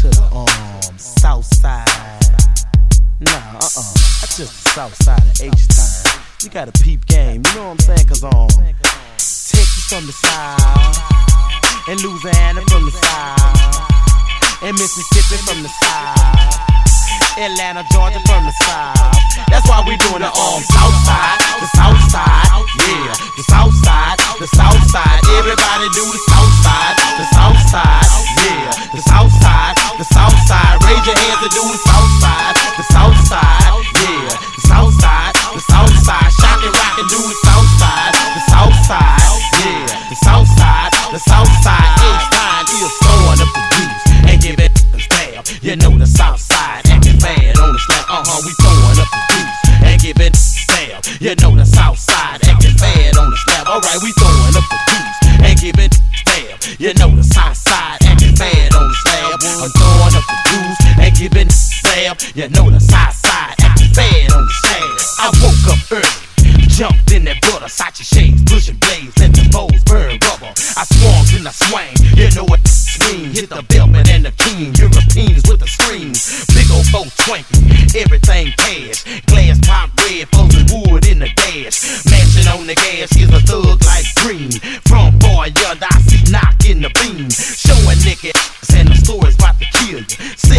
to the south side. Nah, that's just the south side of H-Town. You got a peep game, you know what I'm saying? Cause Texas from the south, and Louisiana from the south, and Mississippi from the south, Atlanta, Georgia from the south. That's why we doing the south side, the south side, yeah, the south side, the south side. Everybody do the south side, the south side, yeah, the south side, the south side. Raise your hands to do the south side, the south side, yeah, the south side, the south side. Shock and rock and do the south side, the south side, yeah, the south side, the south side. H-Time is throwing up the juice and giving a stab. You know the south side acting bad on the slap. We throwing up the juice and giving a stab. You know the south side acting bad on the slap. Alright, we throwing up the juice and giving a stab. You know the south side acting bad on the slab. I'm throwing up the juice and giving a stab. You know the south side acting bad on the slab. I woke up early, jumped in that butter, Sachi shades, pushing blades, let the bows burn rubber. I swung and I swang, you know what swing, hit the velvet and the king, Europeans with the screams, big old boat twanking, everything cash, glass top red, frozen wood in the dash, mashing on the gas, is a thug like green, from boy yonder I see knock in the beam, showing nigga and the story's about to kill you,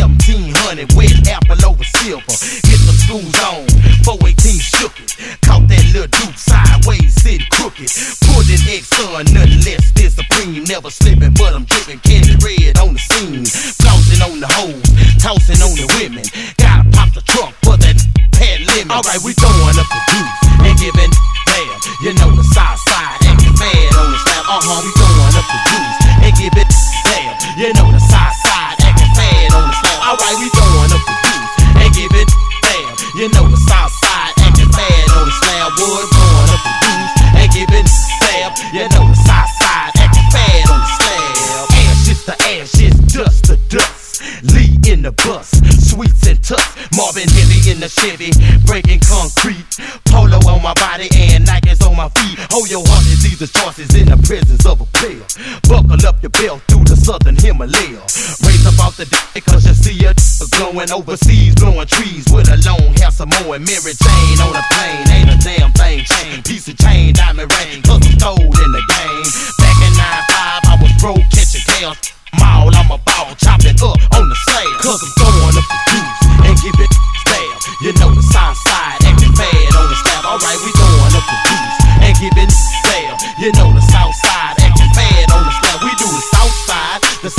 1700 wet apple over silver, get the screws on, 418 shook it, caught that little dude sideways, sitting crooked, pulled an ex-son, nothing less than supreme, never slipping, but I'm dripping candy red on the scene, flossing on the hoes, tossing on the women, gotta pop the trunk for that pad limit. Alright, we throwing up the juice and giving damn, you know the south side acting bad on the slab. We throwing up the juice and giving damn, you know the south side acting bad on the slab. Alright, we throwing up the juice and giving damn, you know the south side acting bad on the slab. Wood throwing up the juice and giving damn, you know the south side acting bad on the slab. Ashes to ashes, dust to dust, Lee in the bus, sweets and tucks, Marvin Heavy in the Chevy, breaking concrete, polo on my body and Nikes on my feet. Hold your horses, these are choices in the presence of a player. Buckle up your belt through the southern Himalaya. Raise up off the dick cause you see a glowing overseas, blowing trees with a long hair Samoan Mary Jane on a plane. Ain't a damn thing changed, piece of chain, diamond ring, cause I'm told in the game. Back in 95 I was broke, catching chaos. Mall, I'm a ball, chopping up on the slab. Cause I'm throwing up the juice and give it stab. You know the south side acting bad on the slab. Alright, we throwing up the juice and give it stab. You know the south side acting bad on the slab. We do the south side,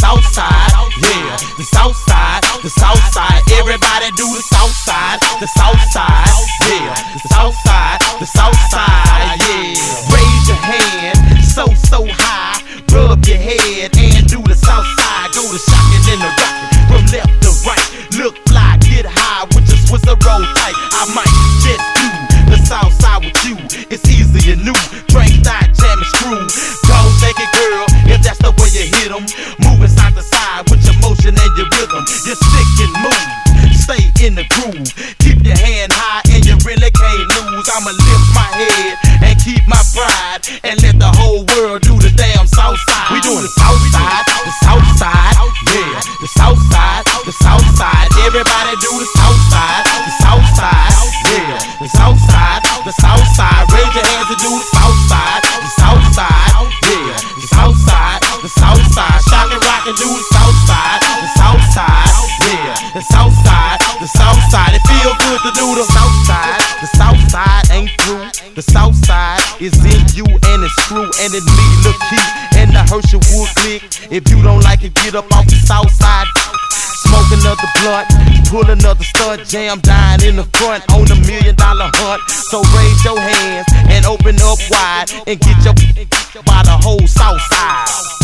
yeah, the south side, the south side. Everybody do the south side, yeah, the south side, the south side, yeah. Raise your hand so high, rub your head and do the south side. Go to shocking and the rocking from left to right. Look fly, get high with your Swisser roll tight. I might just do the south side with you. It's easy and new. Drink, die, jam and screw. Go take it, girl, if that's the way you hit 'em. Moving side to side with your motion and your rhythm. You stick and move, stay in the groove. Keep your hand high and you really can't lose. I'ma lift my head and keep my pride and let the whole world do the damn south side. We doing the south side, yeah, the south side, the south side. Everybody do the south side, yeah, the south side, the south side. Raise your hands and do the south side, yeah, the south side, the south side. Shock and rock and do the south side, yeah, the south side. It feel good to do the south side. The south side ain't through. The south side is in you and it's true. And in me, look Keith and the Herschelwood click. If you don't like it, get up off the south side. Smoke another blunt, pull another stud, jam dying in the front on $1 million hunt. So raise your hands and open up wide and get your by the whole south side.